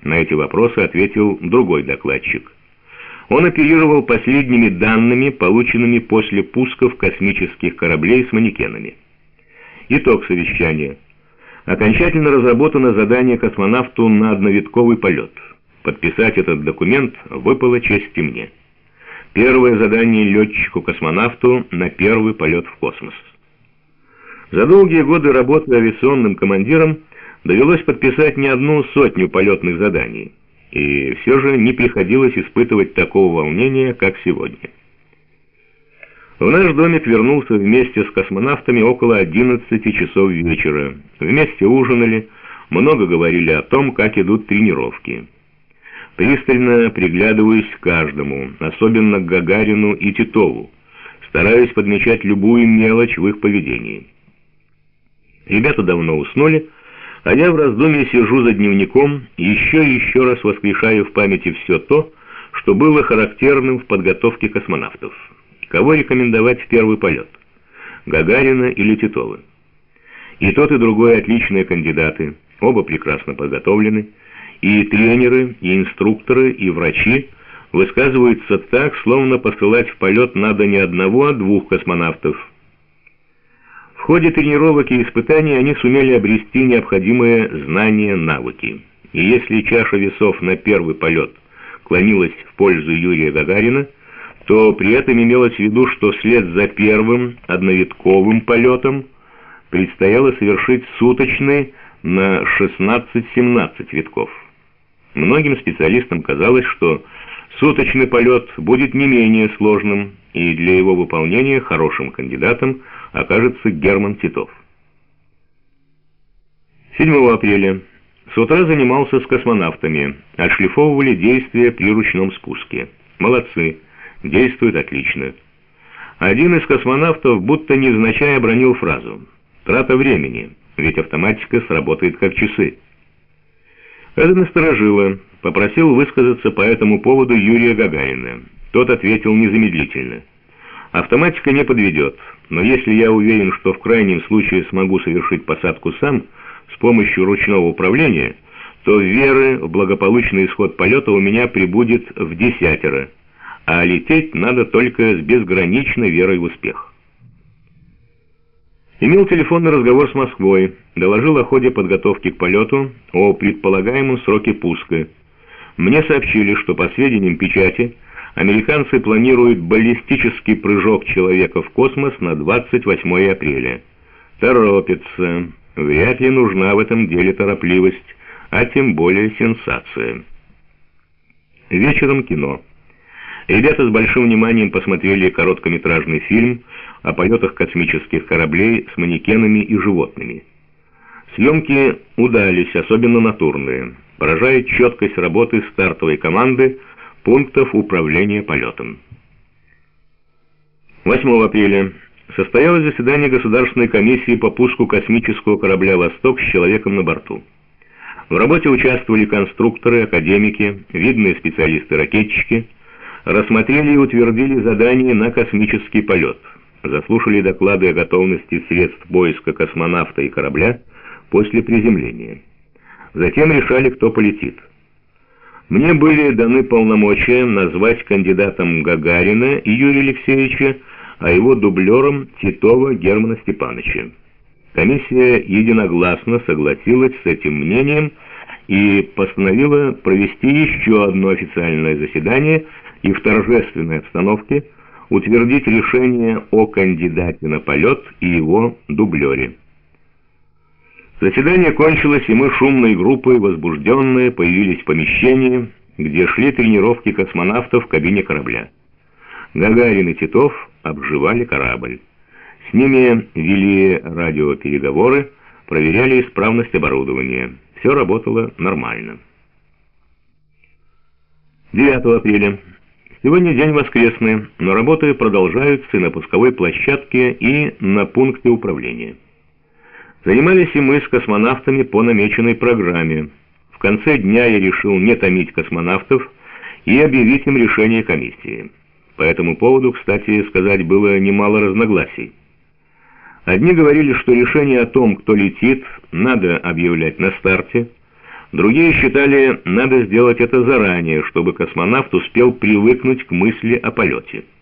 На эти вопросы ответил другой докладчик. Он оперировал последними данными, полученными после пусков космических кораблей с манекенами. Итог совещания. Окончательно разработано задание космонавту на одновитковый полет. Подписать этот документ выпала честь и мне. Первое задание летчику-космонавту на первый полет в космос. За долгие годы работы авиационным командиром довелось подписать не одну сотню полетных заданий, и все же не приходилось испытывать такого волнения, как сегодня. В наш домик вернулся вместе с космонавтами около 11 часов вечера. Вместе ужинали, много говорили о том, как идут тренировки. Пристально приглядываюсь к каждому, особенно к Гагарину и Титову, стараюсь подмечать любую мелочь в их поведении. Ребята давно уснули, а я в раздумье сижу за дневником и еще раз воскрешаю в памяти все то, что было характерным в подготовке космонавтов. Кого рекомендовать в первый полет? Гагарина или Титова? И тот, и другой отличные кандидаты, оба прекрасно подготовлены, и тренеры, и инструкторы, и врачи высказываются так, словно посылать в полет надо не одного, а двух космонавтов. В ходе тренировок и испытаний они сумели обрести необходимые знания, навыки. И если чаша весов на первый полет клонилась в пользу Юрия Гагарина, то при этом имелось в виду, что вслед за первым одновитковым полетом предстояло совершить суточный на 16-17 витков. Многим специалистам казалось, что суточный полет будет не менее сложным, и для его выполнения хорошим кандидатом окажется Герман Титов. 7 апреля с утра занимался с космонавтами, отшлифовывали действия при ручном спуске. Молодцы, действуют отлично. Один из космонавтов будто невзначай обронил фразу: «Трата времени, ведь автоматика сработает как часы». Это насторожило. Попросил высказаться по этому поводу Юрия Гагарина. Тот ответил незамедлительно: «Автоматика не подведет, но если я уверен, что в крайнем случае смогу совершить посадку сам с помощью ручного управления, то веры в благополучный исход полета у меня прибудет в 10, а лететь надо только с безграничной верой в успех». Имел телефонный разговор с Москвой, доложил о ходе подготовки к полету, о предполагаемом сроке пуска. Мне сообщили, что по сведениям печати, американцы планируют баллистический прыжок человека в космос на 28 апреля. Торопятся. Вряд ли нужна в этом деле торопливость, а тем более сенсация. Вечером кино. Ребята с большим вниманием посмотрели короткометражный фильм о полетах космических кораблей с манекенами и животными. Съемки удались, особенно натурные. Поражает четкость работы стартовой команды пунктов управления полетом. 8 апреля состоялось заседание Государственной комиссии по пуску космического корабля «Восток» с человеком на борту. В работе участвовали конструкторы, академики, видные специалисты-ракетчики, рассмотрели и утвердили задание на космический полет, заслушали доклады о готовности средств поиска космонавта и корабля после приземления. Затем решали, кто полетит. Мне были даны полномочия назвать кандидатом Гагарина и Юрия Алексеевича, а его дублером Титова Германа Степановича. Комиссия единогласно согласилась с этим мнением и постановила провести еще одно официальное заседание и в торжественной обстановке утвердить решение о кандидате на полет и его дублере. Заседание кончилось, и мы шумной группой, возбужденные, появились в помещении, где шли тренировки космонавтов в кабине корабля. Гагарин и Титов обживали корабль. С ними вели радиопереговоры, проверяли исправность оборудования. Все работало нормально. 9 апреля. Сегодня день воскресный, но работы продолжаются и на пусковой площадке, и на пункте управления. Занимались и мы с космонавтами по намеченной программе. В конце дня я решил не томить космонавтов и объявить им решение комиссии. По этому поводу, кстати сказать, было немало разногласий. Одни говорили, что решение о том, кто летит, надо объявлять на старте. Другие считали, надо сделать это заранее, чтобы космонавт успел привыкнуть к мысли о полете.